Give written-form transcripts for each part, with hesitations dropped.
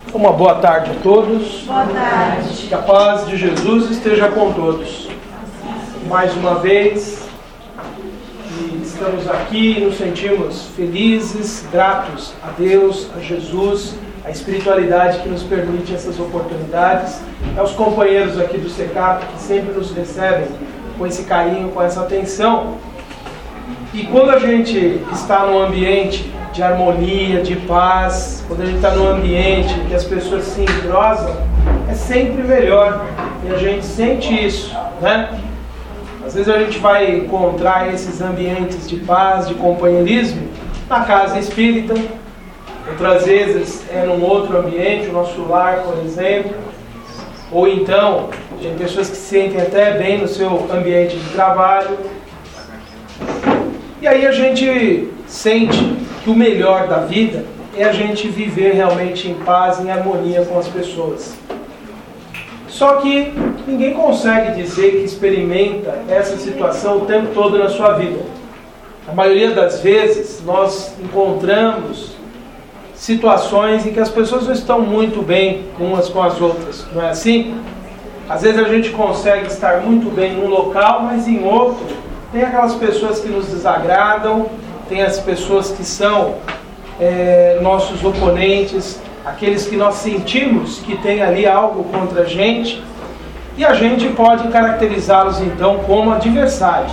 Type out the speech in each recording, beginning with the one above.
Uma boa tarde a todos. Boa tarde. Que a paz de Jesus esteja com todos. Mais uma vez, estamos aqui e nos sentimos felizes, gratos a Deus, a Jesus, a espiritualidade que nos permite essas oportunidades, aos companheiros aqui do SECAP que sempre nos recebem com esse carinho, com essa atenção. E quando a gente está num ambiente de harmonia, de paz, quando a gente está num ambiente que as pessoas se entrosam, é sempre melhor. E a gente sente isso, né? Às vezes a gente vai encontrar esses ambientes de paz, de companheirismo, na casa espírita. Outras vezes é num outro ambiente, o nosso lar, por exemplo. Ou então, tem pessoas que se sentem até bem no seu ambiente de trabalho. E aí a gente sente que o melhor da vida é a gente viver realmente em paz, em harmonia com as pessoas. Só que ninguém consegue dizer que experimenta essa situação o tempo todo na sua vida. A maioria das vezes nós encontramos situações em que as pessoas não estão muito bem umas com as outras, não é assim? Às vezes a gente consegue estar muito bem num local, mas em outro tem aquelas pessoas que nos desagradam, tem as pessoas que são nossos oponentes, aqueles que nós sentimos que tem ali algo contra a gente, e a gente pode caracterizá-los então como adversários.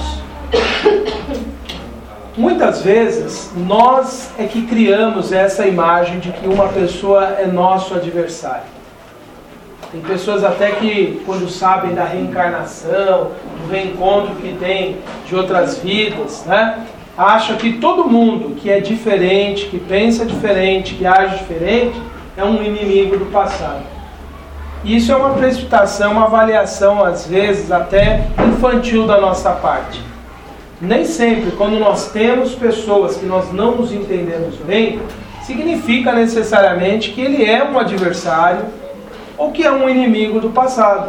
Muitas vezes nós é que criamos essa imagem de que uma pessoa é nosso adversário. Tem pessoas até que, quando sabem da reencarnação, do reencontro que tem de outras vidas, né, acham que todo mundo que é diferente, que pensa diferente, que age diferente, é um inimigo do passado. Isso é uma precipitação, uma avaliação, às vezes, até infantil da nossa parte. Nem sempre, quando nós temos pessoas que nós não nos entendemos bem, significa necessariamente que ele é um adversário ou que é um inimigo do passado.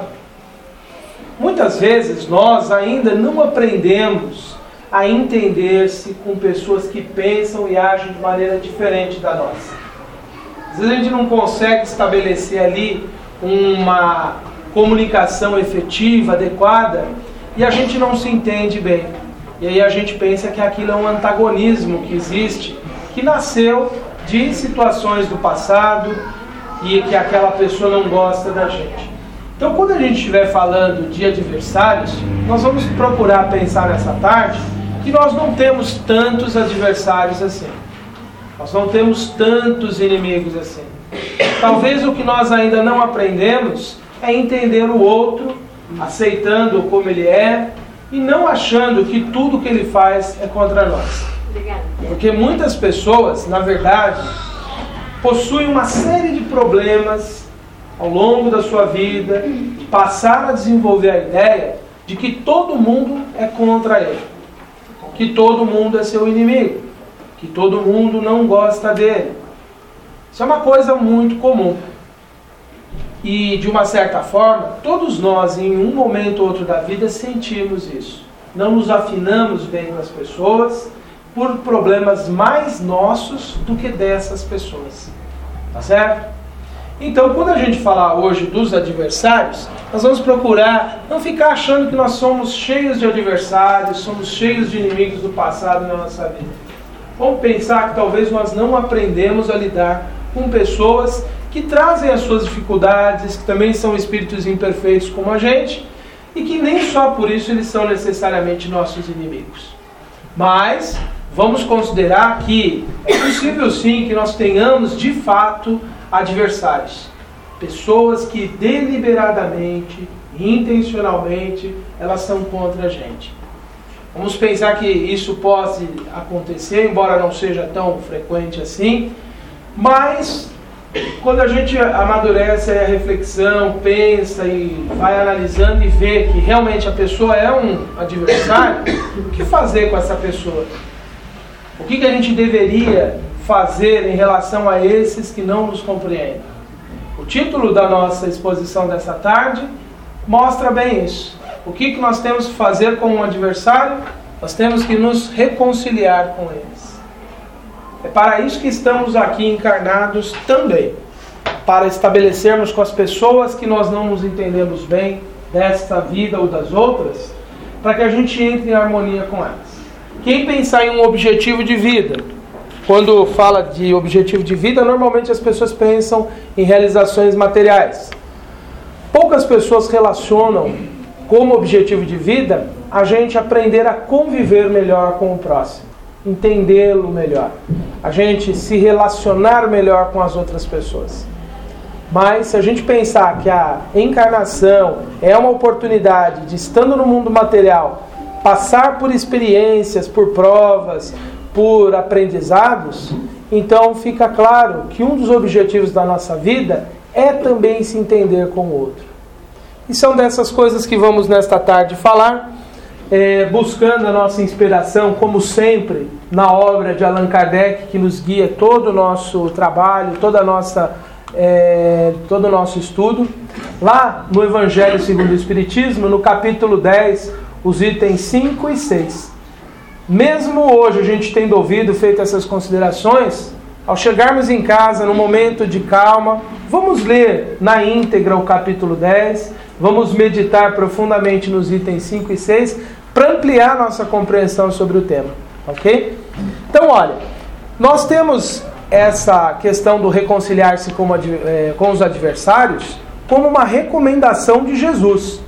Muitas vezes nós ainda não aprendemos a entender-se com pessoas que pensam e agem de maneira diferente da nossa. Às vezes a gente não consegue estabelecer ali uma comunicação efetiva, adequada, e a gente não se entende bem. E aí a gente pensa que aquilo é um antagonismo que existe, que nasceu de situações do passado e que aquela pessoa não gosta da gente. Então, quando a gente estiver falando de adversários, nós vamos procurar pensar nessa tarde que nós não temos tantos adversários assim. Nós não temos tantos inimigos assim. Talvez o que nós ainda não aprendemos é entender o outro, aceitando como ele é, e não achando que tudo que ele faz é contra nós. Porque muitas pessoas, na verdade, possuem uma série de problemas ao longo da sua vida, passaram a desenvolver a ideia de que todo mundo é contra ele, que todo mundo é seu inimigo, que todo mundo não gosta dele. Isso é uma coisa muito comum. E, de uma certa forma, todos nós, em um momento ou outro da vida, sentimos isso. Não nos afinamos bem com as pessoas por problemas mais nossos do que dessas pessoas. Tá certo? Então, quando a gente falar hoje dos adversários, nós vamos procurar não ficar achando que nós somos cheios de adversários, somos cheios de inimigos do passado na nossa vida. Vamos pensar que talvez nós não aprendemos a lidar com pessoas que trazem as suas dificuldades, que também são espíritos imperfeitos como a gente, e que nem só por isso eles são necessariamente nossos inimigos. Mas vamos considerar que é possível sim que nós tenhamos de fato adversários. Pessoas que deliberadamente, intencionalmente, elas são contra a gente. Vamos pensar que isso pode acontecer, embora não seja tão frequente assim, mas quando a gente amadurece a reflexão, pensa e vai analisando e vê que realmente a pessoa é um adversário, o que fazer com essa pessoa? O que a gente deveria fazer em relação a esses que não nos compreendem? O título da nossa exposição dessa tarde mostra bem isso. O que nós temos que fazer com um adversário? Nós temos que nos reconciliar com eles. É para isso que estamos aqui encarnados também. para estabelecermos com as pessoas que nós não nos entendemos bem, desta vida ou das outras, para que a gente entre em harmonia com elas. Quem pensar em um objetivo de vida, quando fala de objetivo de vida, normalmente as pessoas pensam em realizações materiais. Poucas pessoas relacionam como objetivo de vida a gente aprender a conviver melhor com o próximo, entendê-lo melhor, a gente se relacionar melhor com as outras pessoas. Mas se a gente pensar que a encarnação é uma oportunidade de, estando no mundo material, passar por experiências, por provas, por aprendizados, então fica claro que um dos objetivos da nossa vida é também se entender com o outro. E são dessas coisas que vamos nesta tarde falar, buscando a nossa inspiração, como sempre, na obra de Allan Kardec, que nos guia todo o nosso trabalho, todo o nosso estudo. Lá no Evangelho segundo o Espiritismo, no capítulo 10, os itens 5 e 6. Mesmo hoje a gente tendo ouvido, feito essas considerações, ao chegarmos em casa, no momento de calma, vamos ler na íntegra o capítulo 10, vamos meditar profundamente nos itens 5 e 6, para ampliar nossa compreensão sobre o tema, ok? Então, olha, nós temos essa questão do reconciliar-se com os adversários como uma recomendação de Jesus.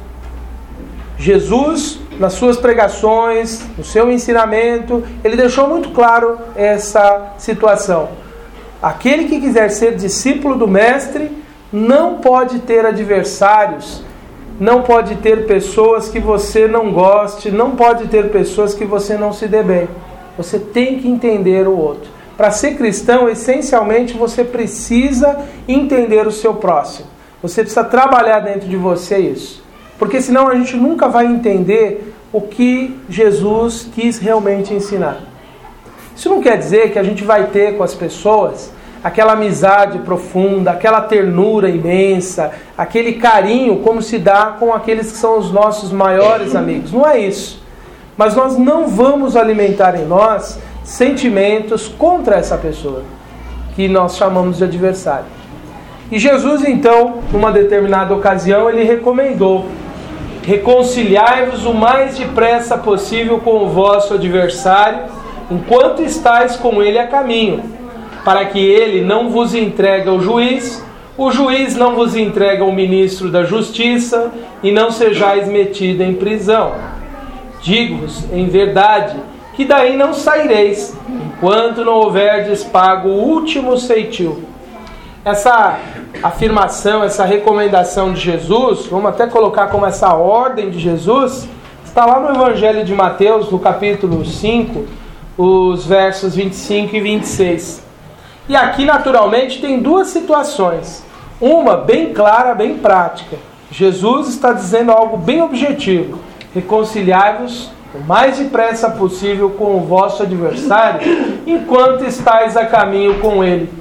Jesus, nas suas pregações, no seu ensinamento, ele deixou muito claro essa situação. Aquele que quiser ser discípulo do Mestre não pode ter adversários, não pode ter pessoas que você não goste, não pode ter pessoas que você não se dê bem. Você tem que entender o outro. Para ser cristão, essencialmente, você precisa entender o seu próximo. Você precisa trabalhar dentro de você isso. Porque senão a gente nunca vai entender o que Jesus quis realmente ensinar. Isso não quer dizer que a gente vai ter com as pessoas aquela amizade profunda, aquela ternura imensa, aquele carinho como se dá com aqueles que são os nossos maiores amigos. Não é isso. Mas nós não vamos alimentar em nós sentimentos contra essa pessoa, que nós chamamos de adversário. E Jesus, então, numa determinada ocasião, ele recomendou: reconciliai-vos o mais depressa possível com o vosso adversário, enquanto estáis com ele a caminho, para que ele não vos entregue ao juiz, o juiz não vos entregue ao ministro da justiça, e não sejais metido em prisão. Digo-vos, em verdade, que daí não saireis, enquanto não houverdes pago o último ceitil. Essa afirmação, essa recomendação de Jesus, vamos até colocar como essa ordem de Jesus, está lá no Evangelho de Mateus, no capítulo 5, os versos 25 e 26. E aqui, naturalmente, tem duas situações. Uma bem clara, bem prática. Jesus está dizendo algo bem objetivo: reconciliai-vos o mais depressa possível com o vosso adversário, enquanto estáis a caminho com ele.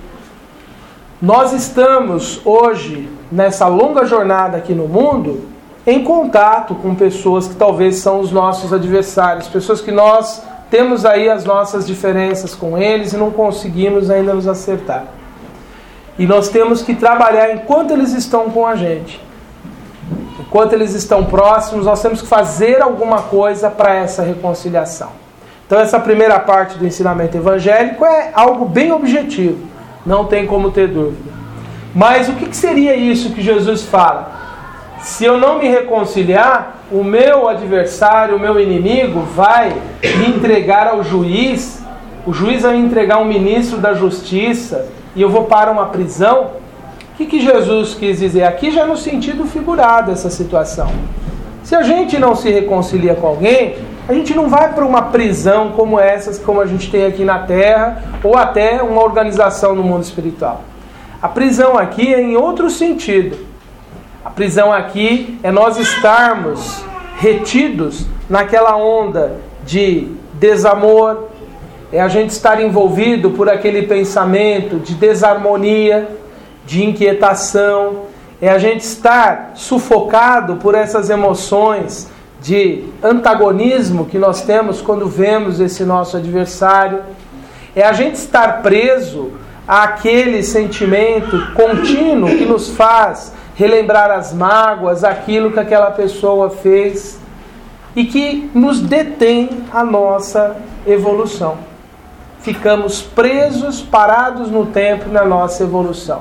Nós estamos hoje, nessa longa jornada aqui no mundo, em contato com pessoas que talvez são os nossos adversários, pessoas que nós temos aí as nossas diferenças com eles e não conseguimos ainda nos acertar. E nós temos que trabalhar enquanto eles estão com a gente. Enquanto eles estão próximos, nós temos que fazer alguma coisa para essa reconciliação. Então essa primeira parte do ensinamento evangélico é algo bem objetivo, não tem como ter dúvida. Mas o que seria isso que Jesus fala? Se eu não me reconciliar, o meu adversário, o meu inimigo vai me entregar ao juiz, o juiz vai me entregar a um ministro da justiça e eu vou para uma prisão. O que Jesus quis dizer? Aqui já no sentido figurado essa situação. Se a gente não se reconcilia com alguém, a gente não vai para uma prisão como essas, como a gente tem aqui na Terra, ou até uma organização no mundo espiritual. A prisão aqui é em outro sentido. A prisão aqui é nós estarmos retidos naquela onda de desamor, é a gente estar envolvido por aquele pensamento de desarmonia, de inquietação, é a gente estar sufocado por essas emoções de antagonismo que nós temos quando vemos esse nosso adversário, é a gente estar preso àquele sentimento contínuo que nos faz relembrar as mágoas, aquilo que aquela pessoa fez e que nos detém a nossa evolução. Ficamos presos, parados no tempo na nossa evolução.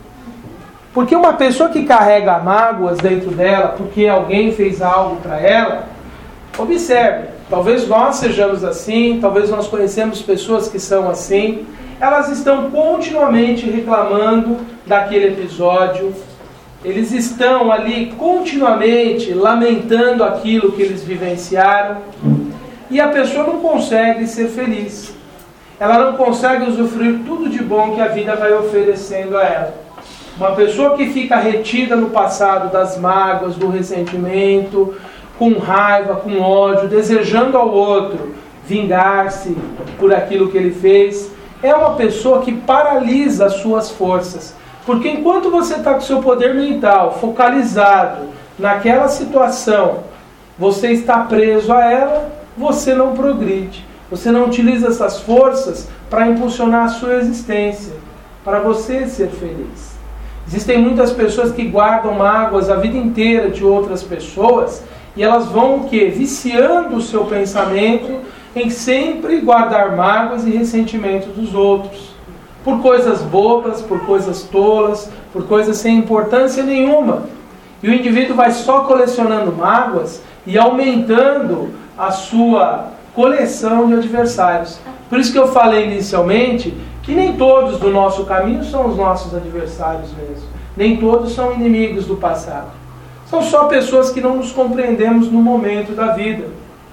Porque uma pessoa que carrega mágoas dentro dela, porque alguém fez algo para ela, observe, talvez nós sejamos assim, talvez nós conhecemos pessoas que são assim, elas estão continuamente reclamando daquele episódio, eles estão ali continuamente lamentando aquilo que eles vivenciaram, e a pessoa não consegue ser feliz. Ela não consegue usufruir tudo de bom que a vida vai oferecendo a ela. Uma pessoa que fica retida no passado das mágoas, do ressentimento, com raiva, com ódio, desejando ao outro vingar-se por aquilo que ele fez, é uma pessoa que paralisa as suas forças. Porque enquanto você está com o seu poder mental focalizado naquela situação, você está preso a ela, você não progride. Você não utiliza essas forças para impulsionar a sua existência, para você ser feliz. Existem muitas pessoas que guardam mágoas a vida inteira de outras pessoas e elas vão o quê? Viciando o seu pensamento em sempre guardar mágoas e ressentimentos dos outros. Por coisas bobas, por coisas tolas, por coisas sem importância nenhuma. E o indivíduo vai só colecionando mágoas e aumentando a sua coleção de adversários. Por isso que eu falei inicialmente que nem todos do nosso caminho são os nossos adversários mesmo. Nem todos são inimigos do passado. São só pessoas que não nos compreendemos no momento da vida.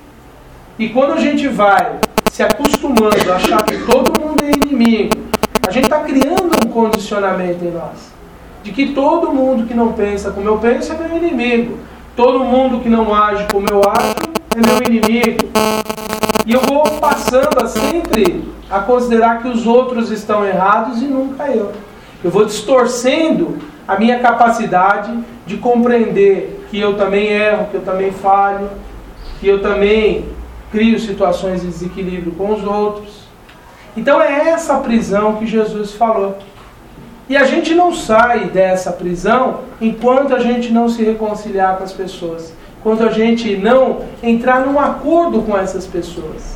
E quando a gente vai se acostumando a achar que todo mundo é inimigo, a gente está criando um condicionamento em nós. De que todo mundo que não pensa como eu penso é meu inimigo. Todo mundo que não age como eu ajo é meu inimigo. E eu vou passando a sempre a considerar que os outros estão errados e nunca eu. Eu vou distorcendo a minha capacidade de compreender que eu também erro, que eu também falho, que eu também crio situações de desequilíbrio com os outros. Então é essa prisão que Jesus falou. E a gente não sai dessa prisão enquanto a gente não se reconciliar com as pessoas. Enquanto a gente não entrar num acordo com essas pessoas.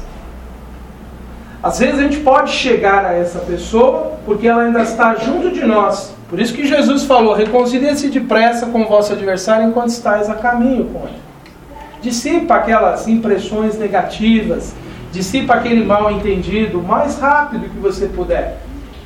Às vezes a gente pode chegar a essa pessoa porque ela ainda está junto de nós. Por isso que Jesus falou, reconcilie-se depressa com o vosso adversário enquanto estáis a caminho com ele. Dissipa aquelas impressões negativas, dissipa aquele mal entendido o mais rápido que você puder.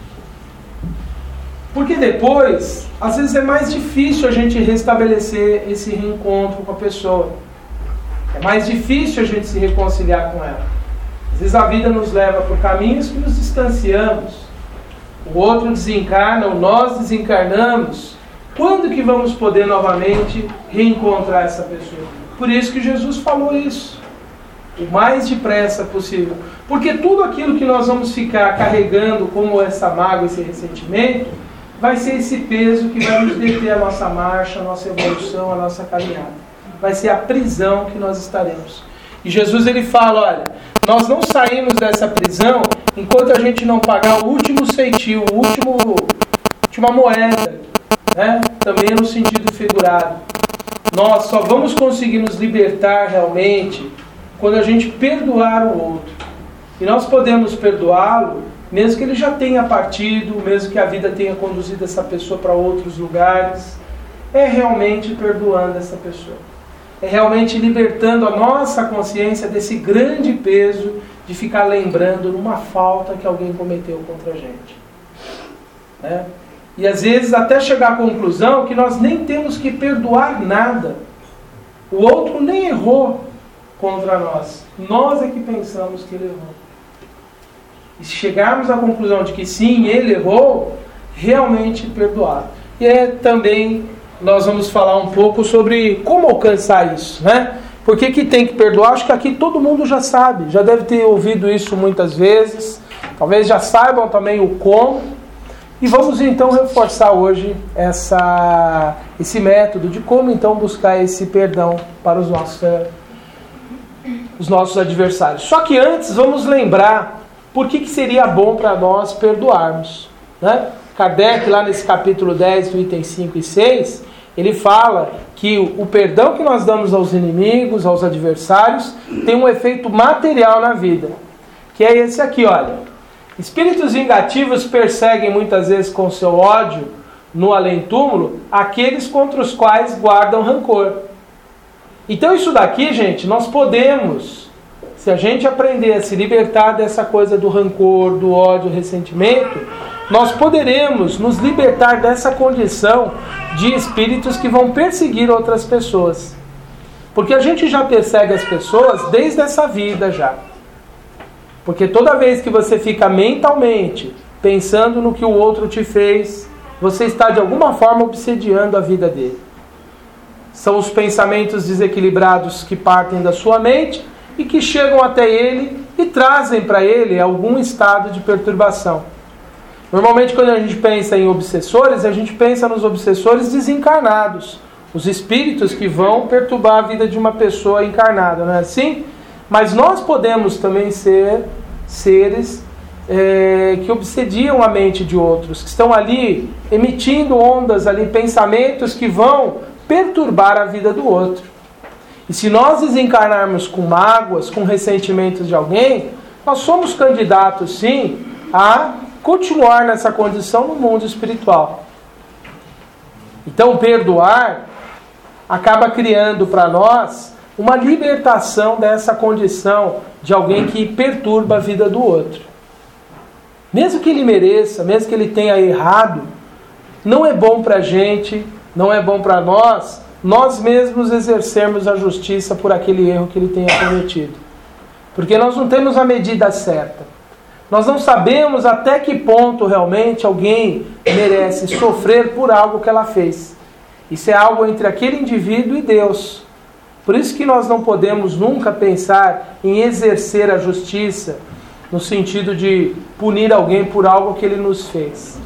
Porque depois, às vezes é mais difícil a gente restabelecer esse reencontro com a pessoa. É mais difícil a gente se reconciliar com ela. Às vezes a vida nos leva por caminhos que nos distanciamos. O outro desencarna, ou nós desencarnamos. Quando que vamos poder novamente reencontrar essa pessoa? Por isso que Jesus falou isso. O mais depressa possível. Porque tudo aquilo que nós vamos ficar carregando como essa mágoa, esse ressentimento, vai ser esse peso que vai nos deter a nossa marcha, a nossa evolução, a nossa caminhada. Vai ser a prisão que nós estaremos. E Jesus ele fala, olha, nós não saímos dessa prisão enquanto a gente não pagar o último ceitil, última moeda, né? Também no sentido figurado. Nós só vamos conseguir nos libertar realmente quando a gente perdoar o outro. E nós podemos perdoá-lo mesmo que ele já tenha partido, mesmo que a vida tenha conduzido essa pessoa para outros lugares. É realmente perdoando essa pessoa. É realmente libertando a nossa consciência desse grande peso de ficar lembrando numa falta que alguém cometeu contra a gente. Né? E às vezes até chegar à conclusão que nós nem temos que perdoar nada. O outro nem errou contra nós. Nós é que pensamos que ele errou. E se chegarmos à conclusão de que sim, ele errou, realmente perdoar. E também nós vamos falar um pouco sobre como alcançar isso, né? Por que tem que perdoar? Acho que aqui todo mundo já sabe, já deve ter ouvido isso muitas vezes, talvez já saibam também o como. E vamos então reforçar hoje esse método de como então buscar esse perdão para os nossos adversários. Só que antes vamos lembrar por que seria bom para nós perdoarmos. né? Kardec, lá nesse capítulo 10, do item 5 e 6, ele fala que o perdão que nós damos aos inimigos, aos adversários, tem um efeito material na vida. Que é esse aqui, olha. Espíritos vingativos perseguem muitas vezes com seu ódio, no além-túmulo, aqueles contra os quais guardam rancor. Então isso daqui, gente, nós podemos, se a gente aprender a se libertar dessa coisa do rancor, do ódio, do ressentimento, nós poderemos nos libertar dessa condição de espíritos que vão perseguir outras pessoas. Porque a gente já persegue as pessoas desde essa vida já. Porque toda vez que você fica mentalmente pensando no que o outro te fez, você está de alguma forma obsediando a vida dele. São os pensamentos desequilibrados que partem da sua mente e que chegam até ele e trazem para ele algum estado de perturbação. Normalmente, quando a gente pensa em obsessores, a gente pensa nos obsessores desencarnados, os espíritos que vão perturbar a vida de uma pessoa encarnada, não é assim? Mas nós podemos também ser seres que obsediam a mente de outros, que estão ali emitindo ondas, ali, pensamentos que vão perturbar a vida do outro. E se nós desencarnarmos com mágoas, com ressentimentos de alguém, nós somos candidatos, sim, a continuar nessa condição no mundo espiritual. Então, perdoar acaba criando para nós uma libertação dessa condição de alguém que perturba a vida do outro. Mesmo que ele mereça, mesmo que ele tenha errado, não é bom para a gente, não é bom para nós mesmos exercermos a justiça por aquele erro que ele tenha cometido. Porque nós não temos a medida certa. Nós não sabemos até que ponto realmente alguém merece sofrer por algo que ela fez. Isso é algo entre aquele indivíduo e Deus. Por isso que nós não podemos nunca pensar em exercer a justiça no sentido de punir alguém por algo que ele nos fez.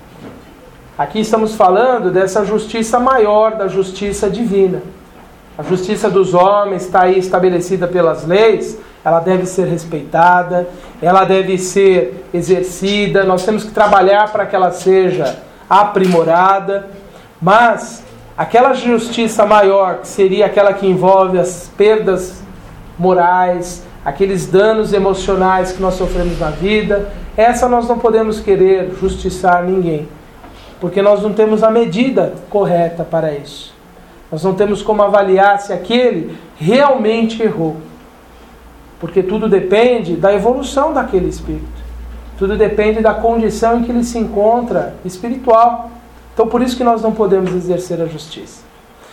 Aqui estamos falando dessa justiça maior, da justiça divina. A justiça dos homens está aí estabelecida pelas leis, ela deve ser respeitada, ela deve ser exercida, nós temos que trabalhar para que ela seja aprimorada, mas aquela justiça maior, que seria aquela que envolve as perdas morais, aqueles danos emocionais que nós sofremos na vida, essa nós não podemos querer justiçar ninguém, porque nós não temos a medida correta para isso. Nós não temos como avaliar se aquele realmente errou, porque tudo depende da evolução daquele espírito, tudo depende da condição em que ele se encontra espiritual. Então por isso que nós não podemos exercer a justiça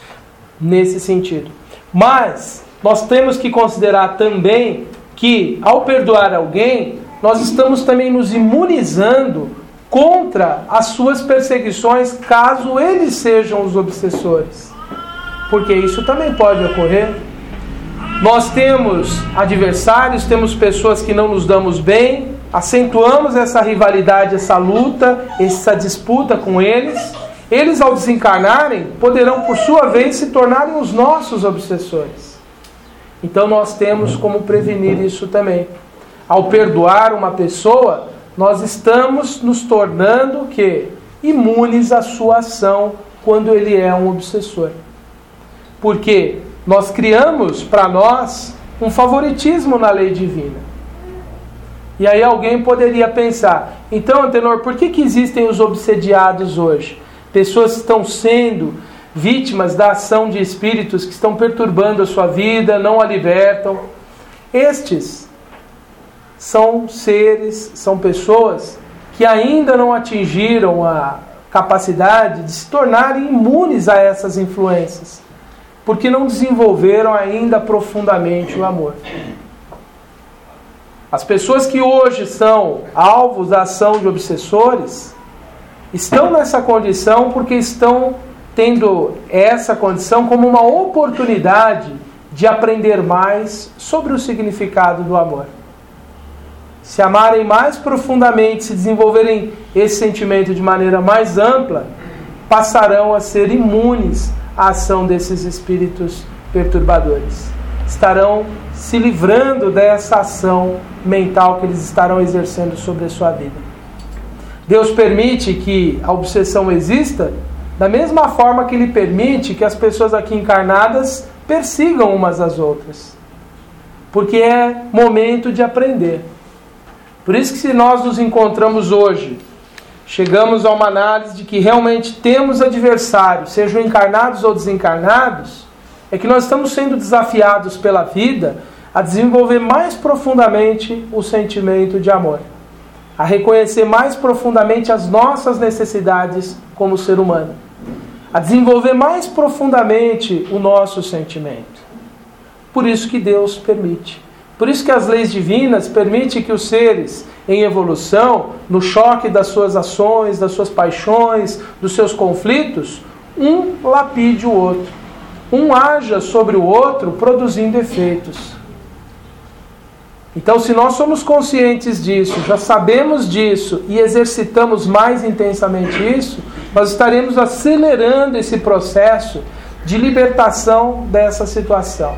nesse sentido. Mas nós temos que considerar também que, ao perdoar alguém, nós estamos também nos imunizando contra as suas perseguições, caso eles sejam os obsessores. Porque isso também pode ocorrer. Nós temos adversários, temos pessoas que não nos damos bem, acentuamos essa rivalidade, essa luta, essa disputa com eles. Eles, ao desencarnarem, poderão, por sua vez, se tornarem os nossos obsessores. Então nós temos como prevenir isso também. Ao perdoar uma pessoa, nós estamos nos tornando imunes à sua ação quando ele é um obsessor. Porque nós criamos para nós um favoritismo na lei divina. E aí alguém poderia pensar, então, Antenor, por que existem os obsediados hoje? Pessoas que estão sendo vítimas da ação de espíritos que estão perturbando a sua vida, não a libertam. Estes são seres, são pessoas que ainda não atingiram a capacidade de se tornarem imunes a essas influências, porque não desenvolveram ainda profundamente o amor. As pessoas que hoje são alvos da ação de obsessores estão nessa condição porque estão tendo essa condição como uma oportunidade de aprender mais sobre o significado do amor. Se amarem mais profundamente, se desenvolverem esse sentimento de maneira mais ampla, passarão a ser imunes à ação desses espíritos perturbadores. Estarão se livrando dessa ação mental que eles estarão exercendo sobre a sua vida. Deus permite que a obsessão exista da mesma forma que Ele permite que as pessoas aqui encarnadas persigam umas às outras. Porque é momento de aprender. Por isso que se nós nos encontramos hoje, chegamos a uma análise de que realmente temos adversários, sejam encarnados ou desencarnados, é que nós estamos sendo desafiados pela vida a desenvolver mais profundamente o sentimento de amor, a reconhecer mais profundamente as nossas necessidades como ser humano, a desenvolver mais profundamente o nosso sentimento. Por isso que Deus permite. Por isso que as leis divinas permitem que os seres em evolução, no choque das suas ações, das suas paixões, dos seus conflitos, um lapide o outro. Um haja sobre o outro, produzindo efeitos. Então, se nós somos conscientes disso, já sabemos disso e exercitamos mais intensamente isso, nós estaremos acelerando esse processo de libertação dessa situação.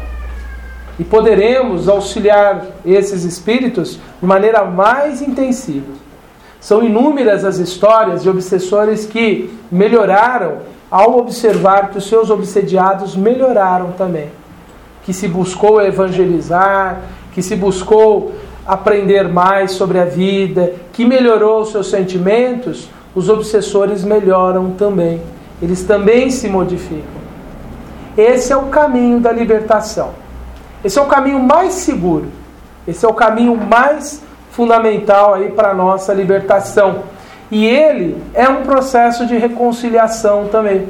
E poderemos auxiliar esses espíritos de maneira mais intensiva. São inúmeras as histórias de obsessores que melhoraram ao observar que os seus obsediados melhoraram também. Que se buscou evangelizar, que se buscou aprender mais sobre a vida, que melhorou os seus sentimentos, os obsessores melhoram também. Eles também se modificam. Esse é o caminho da libertação. Esse é o caminho mais seguro. Esse é o caminho mais fundamental aí para a nossa libertação. E ele é um processo de reconciliação também.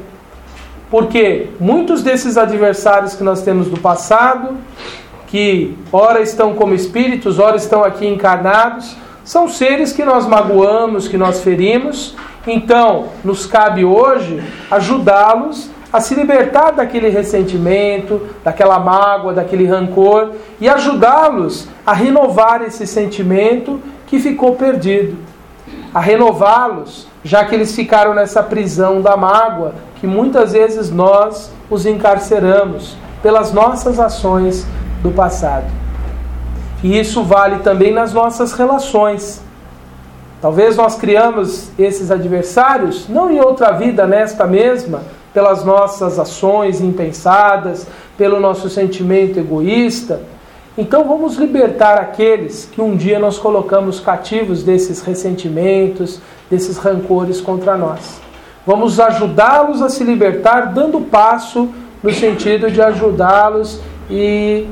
Porque muitos desses adversários que nós temos do passado, que ora estão como espíritos, ora estão aqui encarnados, são seres que nós magoamos, que nós ferimos. Então, nos cabe hoje ajudá-los a se libertar daquele ressentimento, daquela mágoa, daquele rancor, e ajudá-los a renovar esse sentimento que ficou perdido. A renová-los, já que eles ficaram nessa prisão da mágoa, que muitas vezes nós os encarceramos pelas nossas ações do passado. E isso vale também nas nossas relações. Talvez nós criamos esses adversários, não em outra vida, nesta mesma, pelas nossas ações impensadas, pelo nosso sentimento egoísta. Então vamos libertar aqueles que um dia nós colocamos cativos desses ressentimentos, desses rancores contra nós. Vamos ajudá-los a se libertar, dando passo no sentido de ajudá-los e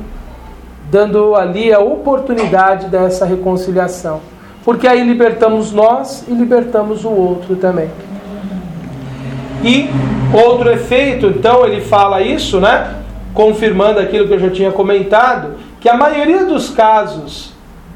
dando ali a oportunidade dessa reconciliação. Porque aí libertamos nós e libertamos o outro também. E outro efeito, então, ele fala isso, né? Confirmando aquilo que eu já tinha comentado, que a maioria dos casos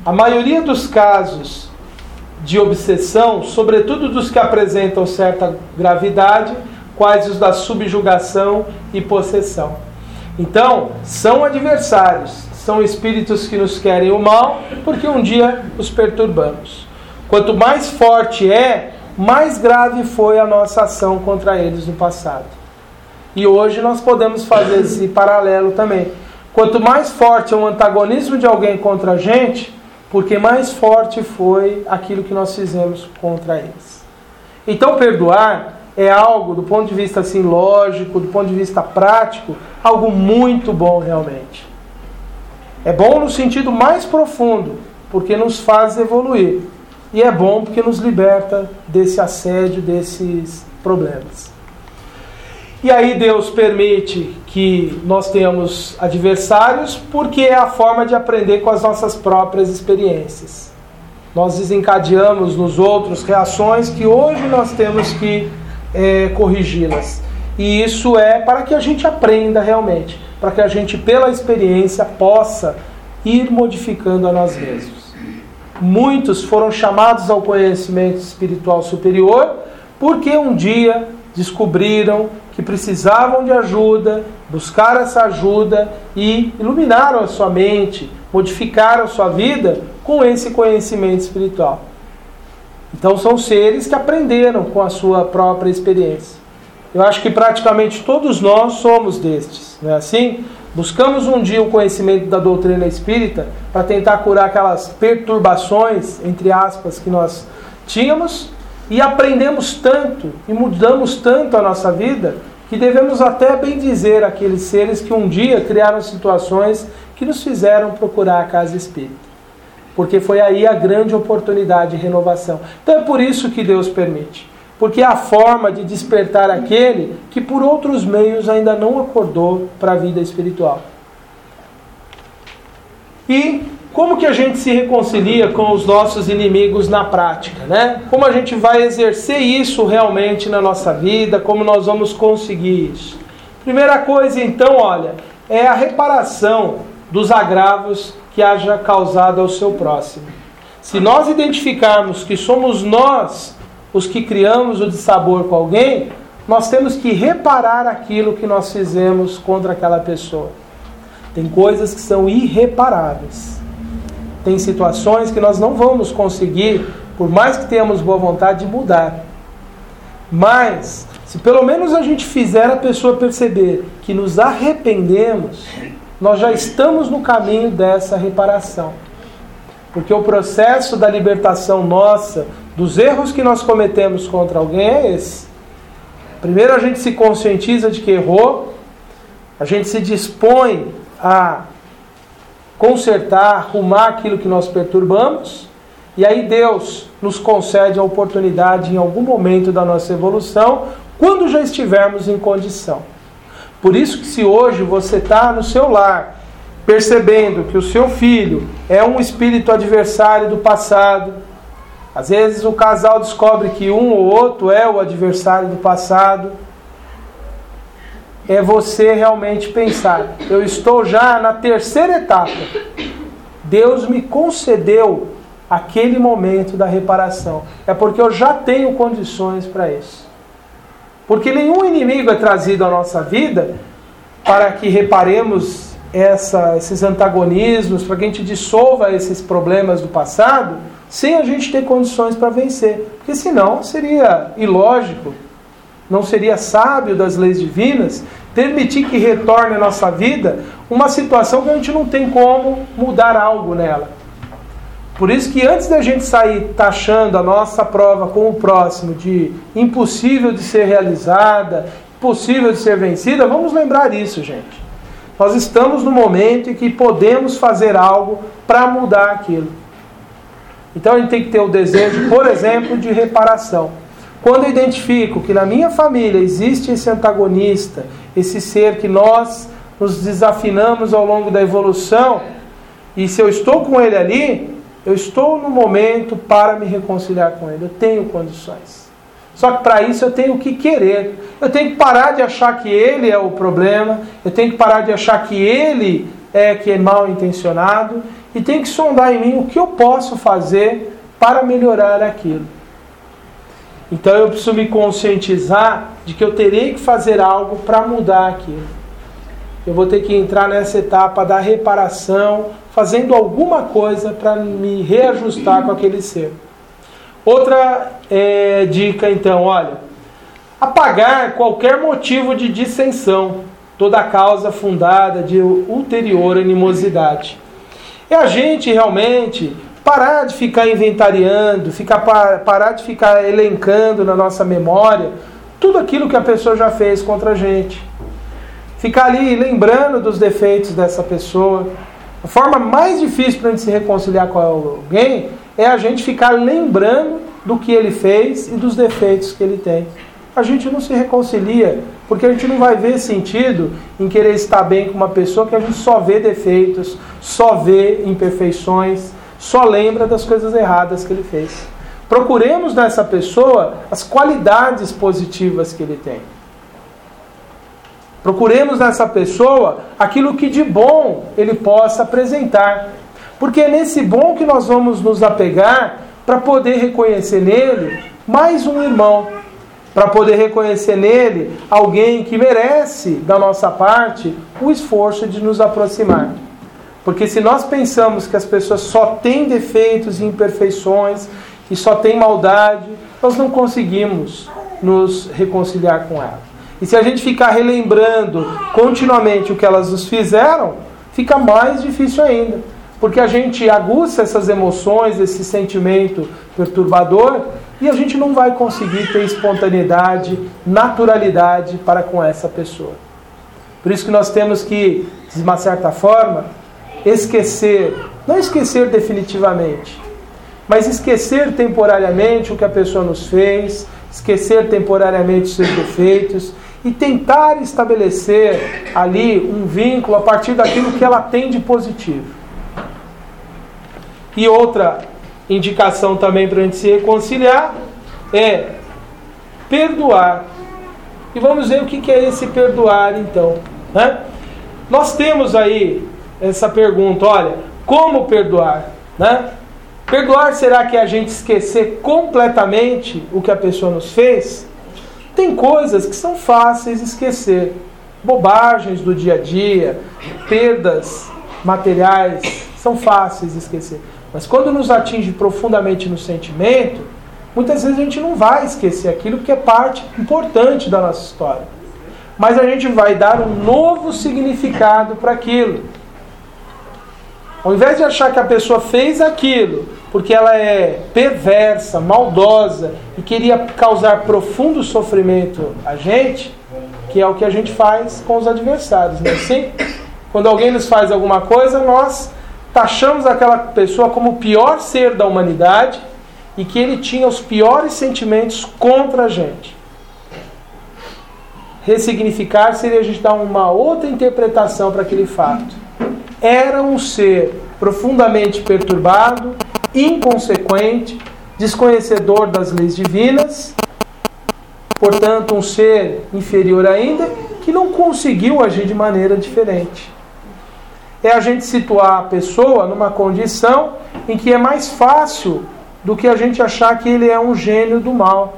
de obsessão, sobretudo dos que apresentam certa gravidade, quais os da subjugação e possessão. Então, são adversários, são espíritos que nos querem o mal, porque um dia os perturbamos. Quanto mais forte mais grave foi a nossa ação contra eles no passado. E hoje nós podemos fazer esse paralelo também. Quanto mais forte é o antagonismo de alguém contra a gente, porque mais forte foi aquilo que nós fizemos contra eles. Então perdoar é algo, do ponto de vista assim, lógico, do ponto de vista prático, algo muito bom realmente. É bom no sentido mais profundo, porque nos faz evoluir. E é bom porque nos liberta desse assédio, desses problemas. E aí Deus permite que nós tenhamos adversários, porque é a forma de aprender com as nossas próprias experiências. Nós desencadeamos nos outros reações que hoje nós temos que corrigi-las. E isso é para que a gente aprenda realmente, para que a gente, pela experiência, possa ir modificando a nós mesmos. Muitos foram chamados ao conhecimento espiritual superior porque um dia descobriram que precisavam de ajuda, buscaram essa ajuda e iluminaram a sua mente, modificaram a sua vida com esse conhecimento espiritual. Então são seres que aprenderam com a sua própria experiência. Eu acho que praticamente todos nós somos destes, não é assim? Buscamos um dia o conhecimento da doutrina espírita para tentar curar aquelas perturbações, entre aspas, que nós tínhamos, e aprendemos tanto e mudamos tanto a nossa vida que devemos até bem dizer àqueles seres que um dia criaram situações que nos fizeram procurar a casa espírita. Porque foi aí a grande oportunidade de renovação. Então é por isso que Deus permite. Porque é a forma de despertar aquele que por outros meios ainda não acordou para a vida espiritual. E como que a gente se reconcilia com os nossos inimigos na prática, né? Como a gente vai exercer isso realmente na nossa vida? Como nós vamos conseguir isso? Primeira coisa, então, olha, é a reparação dos agravos que haja causado ao seu próximo. Se nós identificarmos que somos nós os que criamos o dissabor com alguém, nós temos que reparar aquilo que nós fizemos contra aquela pessoa. Tem coisas que são irreparáveis. Tem situações que nós não vamos conseguir, por mais que tenhamos boa vontade, de mudar. Mas, se pelo menos a gente fizer a pessoa perceber que nos arrependemos, nós já estamos no caminho dessa reparação. Porque o processo da libertação nossa, dos erros que nós cometemos contra alguém é esse. Primeiro a gente se conscientiza de que errou, a gente se dispõe a consertar, arrumar aquilo que nós perturbamos, e aí Deus nos concede a oportunidade em algum momento da nossa evolução, quando já estivermos em condição. Por isso que se hoje você está no seu lar, percebendo que o seu filho é um espírito adversário do passado, às vezes o casal descobre que um ou outro é o adversário do passado, é você realmente pensar, eu estou já na terceira etapa. Deus me concedeu aquele momento da reparação. É porque eu já tenho condições para isso. Porque nenhum inimigo é trazido à nossa vida para que reparemos esses antagonismos, para que a gente dissolva esses problemas do passado, sem a gente ter condições para vencer. Porque senão seria ilógico, não seria sábio das leis divinas permitir que retorne à nossa vida uma situação que a gente não tem como mudar algo nela. Por isso que antes da gente sair taxando a nossa prova com o próximo de impossível de ser realizada, impossível de ser vencida, vamos lembrar isso, gente. Nós estamos no momento em que podemos fazer algo para mudar aquilo. Então a gente tem que ter o desejo, por exemplo, de reparação. Quando eu identifico que na minha família existe esse antagonista, esse ser que nós nos desafinamos ao longo da evolução, e se eu estou com ele ali, eu estou no momento para me reconciliar com ele. Eu tenho condições. Só que para isso eu tenho que querer. Eu tenho que parar de achar que ele é o problema, eu tenho que parar de achar que ele é mal intencionado, e tenho que sondar em mim o que eu posso fazer para melhorar aquilo. Então eu preciso me conscientizar de que eu terei que fazer algo para mudar aquilo. Eu vou ter que entrar nessa etapa da reparação, fazendo alguma coisa para me reajustar com aquele ser. Outra dica então, olha, apagar qualquer motivo de dissensão, toda causa fundada de ulterior animosidade. É a gente realmente parar de ficar inventariando, parar de ficar elencando na nossa memória tudo aquilo que a pessoa já fez contra a gente. Ficar ali lembrando dos defeitos dessa pessoa. A forma mais difícil para a gente se reconciliar com alguém é a gente ficar lembrando do que ele fez e dos defeitos que ele tem. A gente não se reconcilia, porque a gente não vai ver sentido em querer estar bem com uma pessoa que a gente só vê defeitos, só vê imperfeições, só lembra das coisas erradas que ele fez. Procuremos nessa pessoa as qualidades positivas que ele tem. Procuremos nessa pessoa aquilo que de bom ele possa apresentar. Porque é nesse bom que nós vamos nos apegar para poder reconhecer nele mais um irmão. Para poder reconhecer nele alguém que merece, da nossa parte, o esforço de nos aproximar. Porque se nós pensamos que as pessoas só têm defeitos e imperfeições e só têm maldade, nós não conseguimos nos reconciliar com ela. E se a gente ficar relembrando continuamente o que elas nos fizeram, fica mais difícil ainda. Porque a gente aguça essas emoções, esse sentimento perturbador, E a gente não vai conseguir ter espontaneidade, naturalidade para com essa pessoa. Por isso que nós temos que, de uma certa forma, esquecer, não esquecer definitivamente, mas esquecer temporariamente o que a pessoa nos fez, esquecer temporariamente os seus defeitos e tentar estabelecer ali um vínculo a partir daquilo que ela tem de positivo. E outra indicação também para a gente se reconciliar é perdoar. E vamos ver o que é esse perdoar então, né? Nós temos aí essa pergunta, olha, como perdoar, né? Perdoar, será que é a gente esquecer completamente o que a pessoa nos fez? Tem coisas que são fáceis de esquecer. Bobagens do dia a dia, perdas materiais, são fáceis de esquecer. Mas quando nos atinge profundamente no sentimento, muitas vezes a gente não vai esquecer aquilo que é parte importante da nossa história. Mas a gente vai dar um novo significado para aquilo. Ao invés de achar que a pessoa fez aquilo porque ela é perversa, maldosa e queria causar profundo sofrimento a gente, que é o que a gente faz com os adversários, não é assim? Quando alguém nos faz alguma coisa, nós taxamos aquela pessoa como o pior ser da humanidade e que ele tinha os piores sentimentos contra a gente. Ressignificar seria a gente dar uma outra interpretação para aquele fato. Era um ser profundamente perturbado, inconsequente, desconhecedor das leis divinas, portanto um ser inferior ainda, que não conseguiu agir de maneira diferente. É a gente situar a pessoa numa condição em que é mais fácil do que a gente achar que ele é um gênio do mal.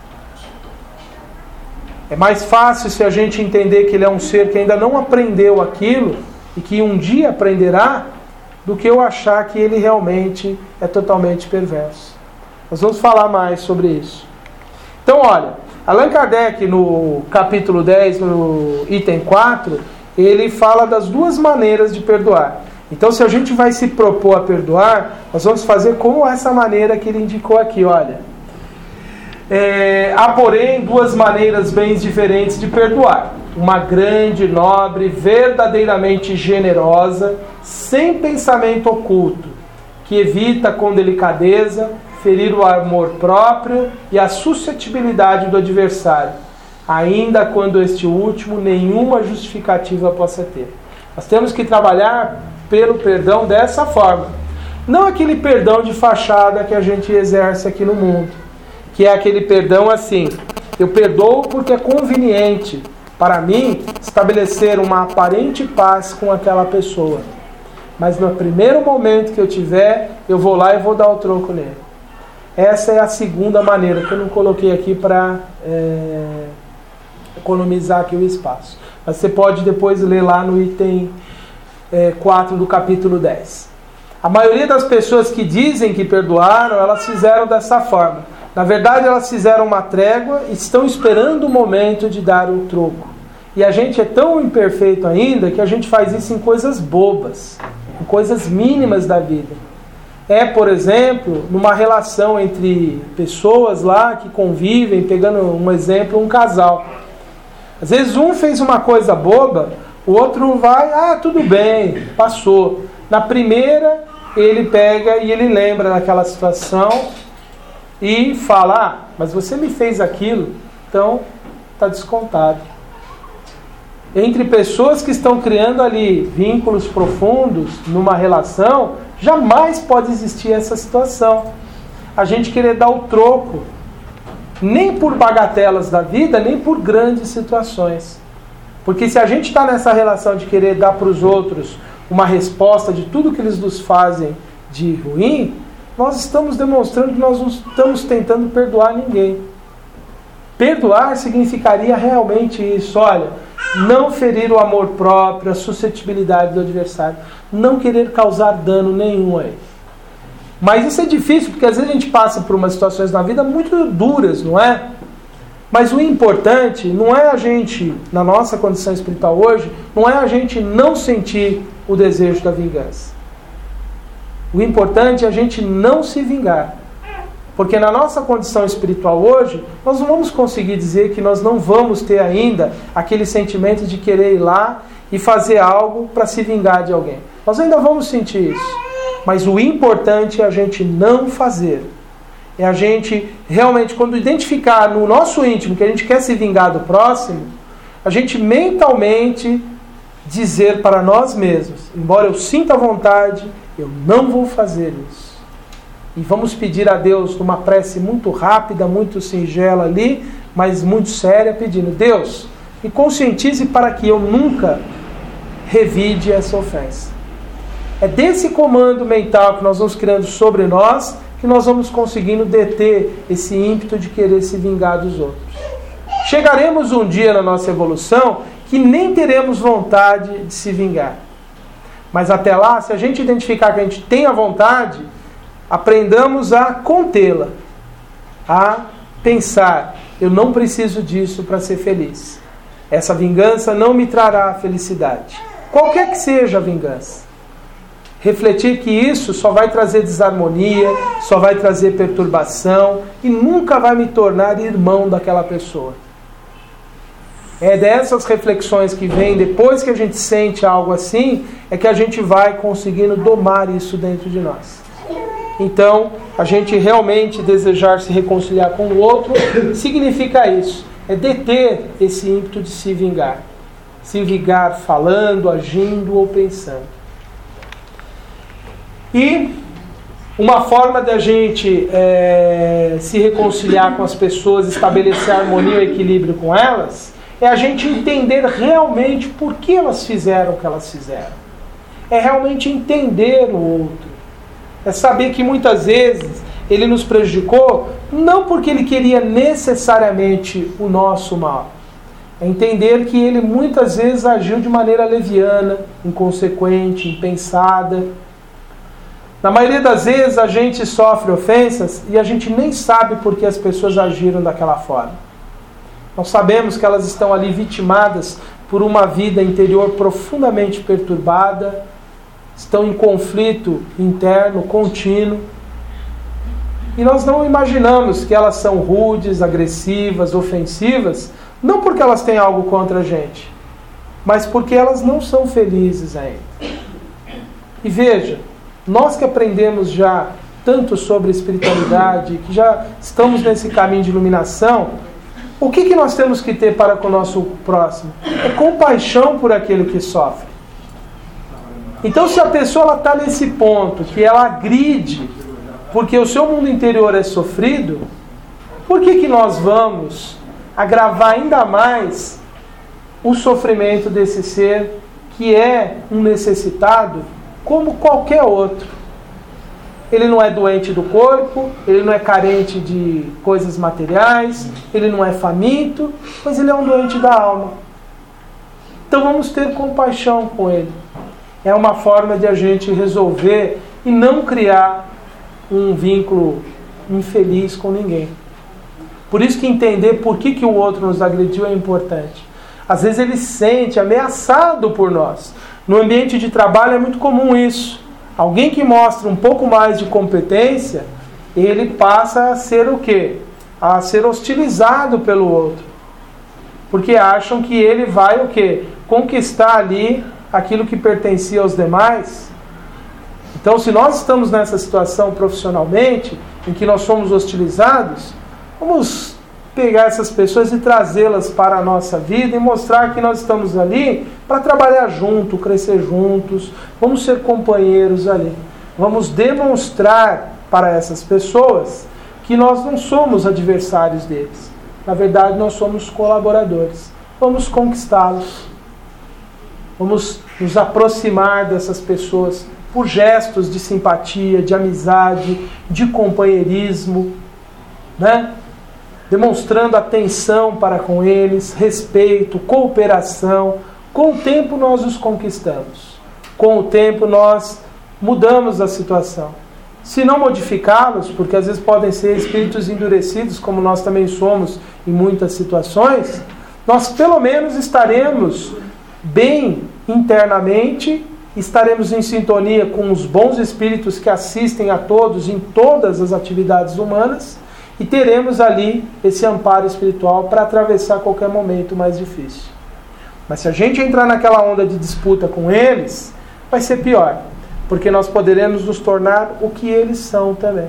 É mais fácil se a gente entender que ele é um ser que ainda não aprendeu aquilo e que um dia aprenderá, do que eu achar que ele realmente é totalmente perverso. Nós vamos falar mais sobre isso. Então, olha, Allan Kardec, no capítulo 10, no item 4, ele fala das duas maneiras de perdoar. Então, se a gente vai se propor a perdoar, nós vamos fazer como essa maneira que ele indicou aqui, olha. Há, porém, duas maneiras bem diferentes de perdoar. Uma grande, nobre, verdadeiramente generosa, sem pensamento oculto, que evita com delicadeza ferir o amor próprio e a suscetibilidade do adversário, ainda quando este último nenhuma justificativa possa ter. Nós temos que trabalhar pelo perdão dessa forma. Não aquele perdão de fachada que a gente exerce aqui no mundo, que é aquele perdão assim, eu perdoo porque é conveniente para mim estabelecer uma aparente paz com aquela pessoa. Mas no primeiro momento que eu tiver, eu vou lá e vou dar o troco nele. Essa é a segunda maneira, que eu não coloquei aqui para economizar aqui o espaço. Mas você pode depois ler lá no item 4 do capítulo 10. A maioria das pessoas que dizem que perdoaram, elas fizeram dessa forma. Na verdade, elas fizeram uma trégua e estão esperando o momento de dar o troco. E a gente é tão imperfeito ainda que a gente faz isso em coisas bobas, em coisas mínimas da vida. Por exemplo, numa relação entre pessoas lá que convivem, pegando um exemplo, um casal. Às vezes um fez uma coisa boba, o outro vai, tudo bem, passou. Na primeira, ele pega e ele lembra daquela situação e fala, mas você me fez aquilo, então está descontado. Entre pessoas que estão criando ali vínculos profundos numa relação, jamais pode existir essa situação. A gente querer dar o troco, nem por bagatelas da vida, nem por grandes situações. Porque se a gente está nessa relação de querer dar para os outros uma resposta de tudo que eles nos fazem de ruim, nós estamos demonstrando que nós não estamos tentando perdoar ninguém. Perdoar significaria realmente isso, olha, não ferir o amor próprio, a suscetibilidade do adversário, não querer causar dano nenhum a ele. Mas isso é difícil, porque às vezes a gente passa por umas situações na vida muito duras, não é? Mas o importante não é a gente, na nossa condição espiritual hoje, não é a gente não sentir o desejo da vingança. O importante é a gente não se vingar. Porque na nossa condição espiritual hoje, nós não vamos conseguir dizer que nós não vamos ter ainda aquele sentimento de querer ir lá e fazer algo para se vingar de alguém. Nós ainda vamos sentir isso. Mas o importante é a gente não fazer. É a gente realmente, quando identificar no nosso íntimo que a gente quer se vingar do próximo, a gente mentalmente dizer para nós mesmos, embora eu sinta vontade, eu não vou fazer isso. E vamos pedir a Deus numa prece muito rápida, muito singela ali, mas muito séria, pedindo: Deus, me conscientize para que eu nunca revide essa ofensa. É desse comando mental que nós vamos criando sobre nós, que nós vamos conseguindo deter esse ímpeto de querer se vingar dos outros. Chegaremos um dia na nossa evolução que nem teremos vontade de se vingar. Mas até lá, se a gente identificar que a gente tem a vontade, aprendamos a contê-la, a pensar: eu não preciso disso para ser feliz. Essa vingança não me trará felicidade. Qualquer que seja a vingança. Refletir que isso só vai trazer desarmonia, só vai trazer perturbação e nunca vai me tornar irmão daquela pessoa. É dessas reflexões que vêm depois que a gente sente algo assim, é que a gente vai conseguindo domar isso dentro de nós. Então, a gente realmente desejar se reconciliar com o outro significa isso. É deter esse ímpeto de se vingar. Se vingar falando, agindo ou pensando. E uma forma da gente se reconciliar com as pessoas, estabelecer harmonia e equilíbrio com elas, é a gente entender realmente por que elas fizeram o que elas fizeram. É realmente entender o outro. É saber que muitas vezes ele nos prejudicou, não porque ele queria necessariamente o nosso mal. É entender que ele muitas vezes agiu de maneira leviana, inconsequente, impensada. Na maioria das vezes a gente sofre ofensas e a gente nem sabe por que as pessoas agiram daquela forma. Nós sabemos que elas estão ali vitimadas por uma vida interior profundamente perturbada, estão em conflito interno contínuo, e nós não imaginamos que elas são rudes, agressivas, ofensivas, não porque elas têm algo contra a gente, mas porque elas não são felizes ainda. E veja, nós que aprendemos já tanto sobre espiritualidade, que já estamos nesse caminho de iluminação, o que nós temos que ter para com o nosso próximo? É compaixão por aquele que sofre. Então, se a pessoa está nesse ponto, que ela agride, porque o seu mundo interior é sofrido, por que nós vamos agravar ainda mais o sofrimento desse ser que é um necessitado como qualquer outro? Ele não é doente do corpo, ele não é carente de coisas materiais, ele não é faminto, mas ele é um doente da alma. Então vamos ter compaixão com ele. É uma forma de a gente resolver e não criar um vínculo infeliz com ninguém. Por isso que entender por que o outro nos agrediu é importante. Às vezes ele se sente ameaçado por nós. No ambiente de trabalho é muito comum isso. Alguém que mostra um pouco mais de competência, ele passa a ser o quê? A ser hostilizado pelo outro. Porque acham que ele vai o quê? Conquistar ali aquilo que pertencia aos demais. Então, se nós estamos nessa situação profissionalmente, em que nós somos hostilizados, vamos pegar essas pessoas e trazê-las para a nossa vida e mostrar que nós estamos ali para trabalhar junto, crescer juntos, vamos ser companheiros ali. Vamos demonstrar para essas pessoas que nós não somos adversários deles. Na verdade, nós somos colaboradores. Vamos conquistá-los. Vamos nos aproximar dessas pessoas por gestos de simpatia, de amizade, de companheirismo, né? Demonstrando atenção para com eles, respeito, cooperação. Com o tempo nós os conquistamos. Com o tempo nós mudamos a situação. Se não modificá-los, porque às vezes podem ser espíritos endurecidos, como nós também somos em muitas situações, nós pelo menos estaremos bem internamente estaremos em sintonia com os bons espíritos que assistem a todos em todas as atividades humanas e teremos ali esse amparo espiritual para atravessar qualquer momento mais difícil. Mas se a gente entrar naquela onda de disputa com eles, vai ser pior, porque nós poderemos nos tornar o que eles são também.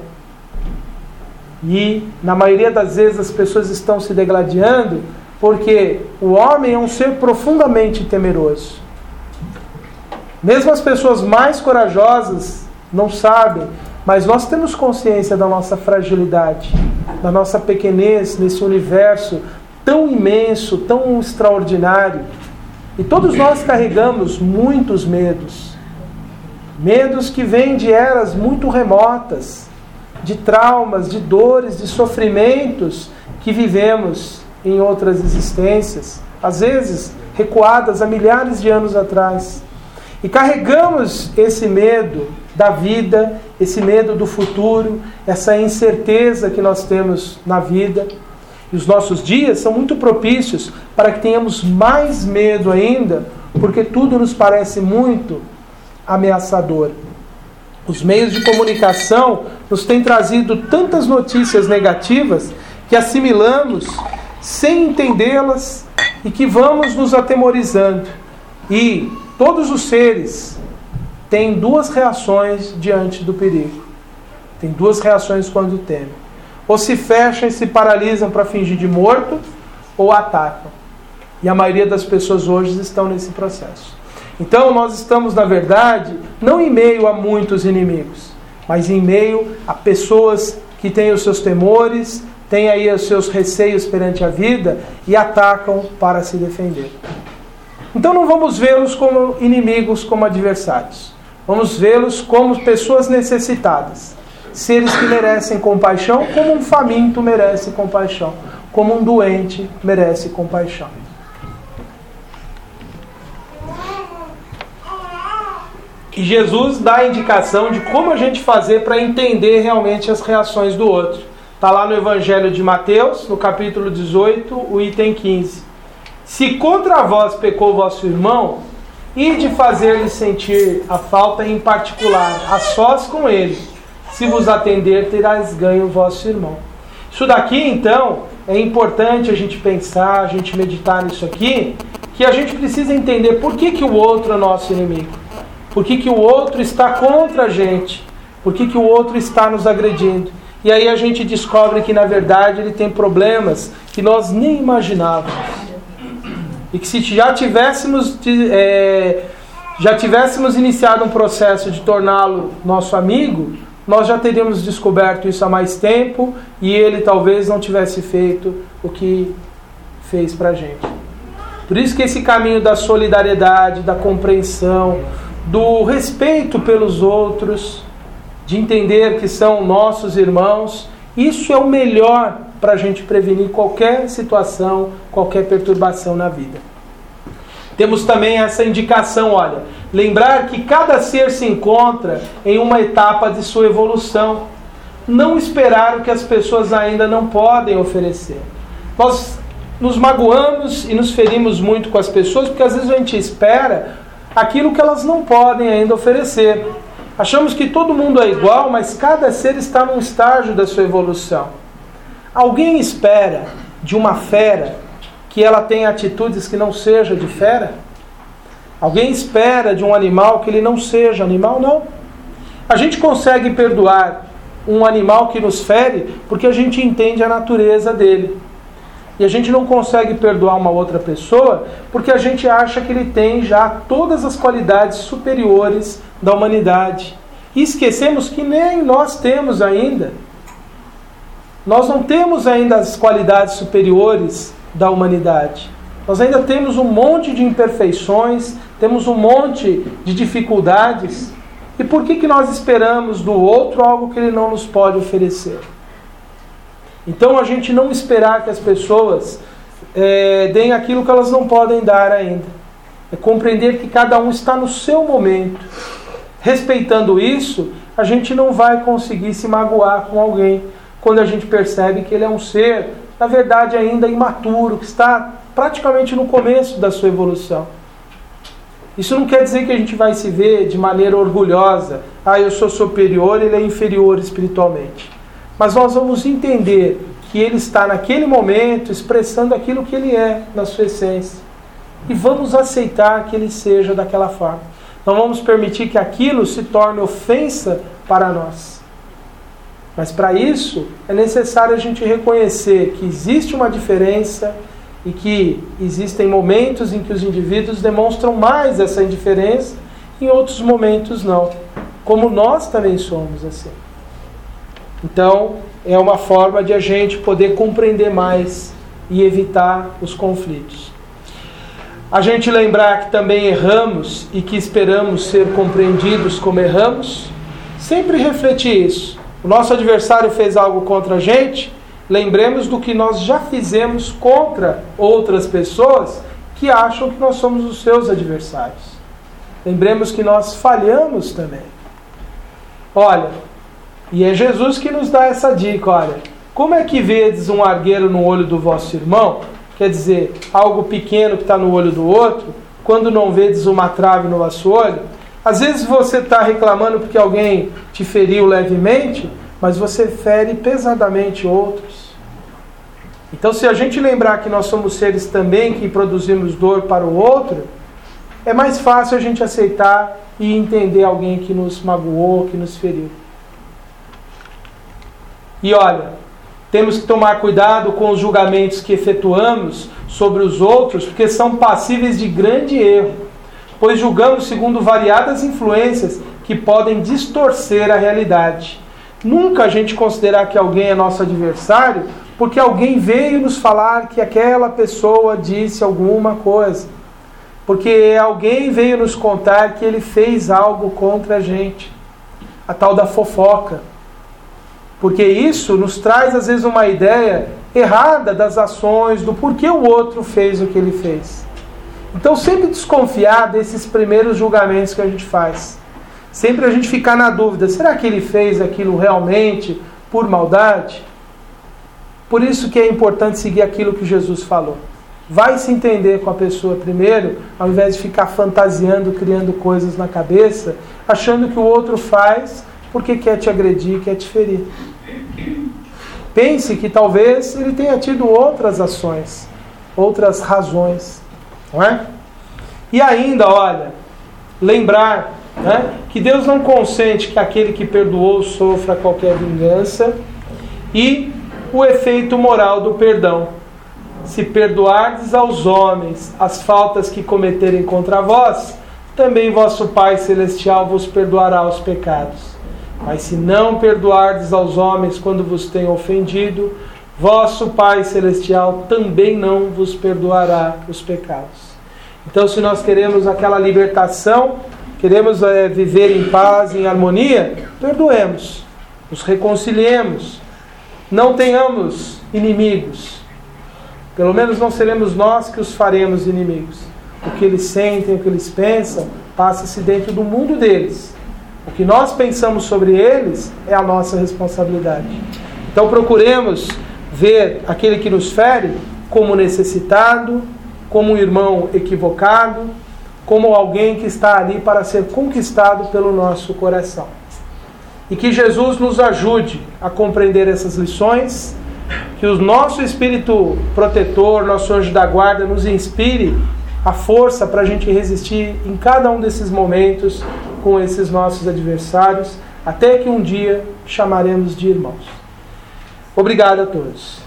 E, na maioria das vezes, as pessoas estão se degladiando porque o homem é um ser profundamente temeroso. Mesmo as pessoas mais corajosas não sabem, mas nós temos consciência da nossa fragilidade, da nossa pequenez nesse universo tão imenso, tão extraordinário. E todos nós carregamos muitos medos. Medos que vêm de eras muito remotas, de traumas, de dores, de sofrimentos que vivemos em outras existências, às vezes recuadas há milhares de anos atrás. E carregamos esse medo da vida, esse medo do futuro, essa incerteza que nós temos na vida. E os nossos dias são muito propícios para que tenhamos mais medo ainda, porque tudo nos parece muito ameaçador. Os meios de comunicação nos têm trazido tantas notícias negativas que assimilamos sem entendê-las e que vamos nos atemorizando. E todos os seres têm duas reações diante do perigo. Tem duas reações quando temem. Ou se fecham e se paralisam para fingir de morto, ou atacam. E a maioria das pessoas hoje estão nesse processo. Então nós estamos, na verdade, não em meio a muitos inimigos, mas em meio a pessoas que têm os seus temores, têm aí os seus receios perante a vida e atacam para se defender. Então não vamos vê-los como inimigos, como adversários. Vamos vê-los como pessoas necessitadas. Seres que merecem compaixão, como um faminto merece compaixão, como um doente merece compaixão. E Jesus dá a indicação de como a gente fazer para entender realmente as reações do outro. Está lá no Evangelho de Mateus, no capítulo 18, o item 15. Se contra vós pecou vosso irmão, ide fazer-lhe sentir a falta em particular, a sós com ele. Se vos atender, terás ganho vosso irmão. Isso daqui, então, é importante a gente pensar, a gente meditar nisso aqui, que a gente precisa entender por que o outro é nosso inimigo. Por que o outro está contra a gente? Por que o outro está nos agredindo? E aí a gente descobre que, na verdade, ele tem problemas que nós nem imaginávamos. E que se já tivéssemos iniciado um processo de torná-lo nosso amigo, nós já teríamos descoberto isso há mais tempo e ele talvez não tivesse feito o que fez pra gente. Por isso que esse caminho da solidariedade, da compreensão, do respeito pelos outros, de entender que são nossos irmãos, isso é o melhor para a gente prevenir qualquer situação, qualquer perturbação na vida. Temos também essa indicação, olha, lembrar que cada ser se encontra em uma etapa de sua evolução. Não esperar o que as pessoas ainda não podem oferecer. Nós nos magoamos e nos ferimos muito com as pessoas porque às vezes a gente espera aquilo que elas não podem ainda oferecer. Achamos que todo mundo é igual, mas cada ser está num estágio da sua evolução. Alguém espera de uma fera que ela tenha atitudes que não seja de fera? Alguém espera de um animal que ele não seja animal? Não. A gente consegue perdoar um animal que nos fere porque a gente entende a natureza dele. E a gente não consegue perdoar uma outra pessoa porque a gente acha que ele tem já todas as qualidades superiores da humanidade. E esquecemos que nem nós temos ainda. Nós não temos ainda as qualidades superiores da humanidade. Nós ainda temos um monte de imperfeições, temos um monte de dificuldades. E por que nós esperamos do outro algo que ele não nos pode oferecer? Então a gente não esperar que as pessoas deem aquilo que elas não podem dar ainda. É compreender que cada um está no seu momento. Respeitando isso, a gente não vai conseguir se magoar com alguém quando a gente percebe que ele é um ser, na verdade, ainda imaturo, que está praticamente no começo da sua evolução. Isso não quer dizer que a gente vai se ver de maneira orgulhosa. Eu sou superior, ele é inferior espiritualmente. Mas nós vamos entender que ele está naquele momento expressando aquilo que ele é na sua essência. E vamos aceitar que ele seja daquela forma. Não vamos permitir que aquilo se torne ofensa para nós. Mas para isso é necessário a gente reconhecer que existe uma diferença e que existem momentos em que os indivíduos demonstram mais essa indiferença, em outros momentos não. Como nós também somos assim. Então, é uma forma de a gente poder compreender mais e evitar os conflitos. A gente lembrar que também erramos e que esperamos ser compreendidos como erramos, sempre refletir isso. O nosso adversário fez algo contra a gente, lembremos do que nós já fizemos contra outras pessoas que acham que nós somos os seus adversários. Lembremos que nós falhamos também. Olha, e é Jesus que nos dá essa dica, olha, como é que vedes um argueiro no olho do vosso irmão? Quer dizer, algo pequeno que está no olho do outro, quando não vedes uma trave no vosso olho? Às vezes você está reclamando porque alguém te feriu levemente, mas você fere pesadamente outros. Então, se a gente lembrar que nós somos seres também que produzimos dor para o outro, é mais fácil a gente aceitar e entender alguém que nos magoou, que nos feriu. E olha, temos que tomar cuidado com os julgamentos que efetuamos sobre os outros, porque são passíveis de grande erro, pois julgamos segundo variadas influências que podem distorcer a realidade. Nunca a gente considerar que alguém é nosso adversário porque alguém veio nos falar que aquela pessoa disse alguma coisa. Porque alguém veio nos contar que ele fez algo contra a gente. A tal da fofoca. Porque isso nos traz às vezes uma ideia errada das ações, do porquê o outro fez o que ele fez. Então sempre desconfiar desses primeiros julgamentos que a gente faz. Sempre a gente ficar na dúvida, será que ele fez aquilo realmente por maldade? Por isso que é importante seguir aquilo que Jesus falou. Vai se entender com a pessoa primeiro, ao invés de ficar fantasiando, criando coisas na cabeça, achando que o outro faz porque quer te agredir, quer te ferir. Pense que talvez ele tenha tido outras ações, outras razões, não é? E ainda, olha, lembrar, né, que Deus não consente que aquele que perdoou sofra qualquer vingança, e o efeito moral do perdão. Se perdoardes aos homens as faltas que cometerem contra vós, também vosso Pai Celestial vos perdoará os pecados. Mas se não perdoardes aos homens quando vos têm ofendido, vosso Pai Celestial também não vos perdoará os pecados. Então, se nós queremos aquela libertação, queremos viver em paz, em harmonia, perdoemos, nos reconciliemos, não tenhamos inimigos. Pelo menos não seremos nós que os faremos inimigos. O que eles sentem, o que eles pensam, passa-se dentro do mundo deles. O que nós pensamos sobre eles é a nossa responsabilidade. Então procuremos ver aquele que nos fere como necessitado, como um irmão equivocado, como alguém que está ali para ser conquistado pelo nosso coração. E que Jesus nos ajude a compreender essas lições, que o nosso Espírito protetor, nosso anjo da guarda, nos inspire a força para a gente resistir em cada um desses momentos com esses nossos adversários, até que um dia chamaremos de irmãos. Obrigado a todos.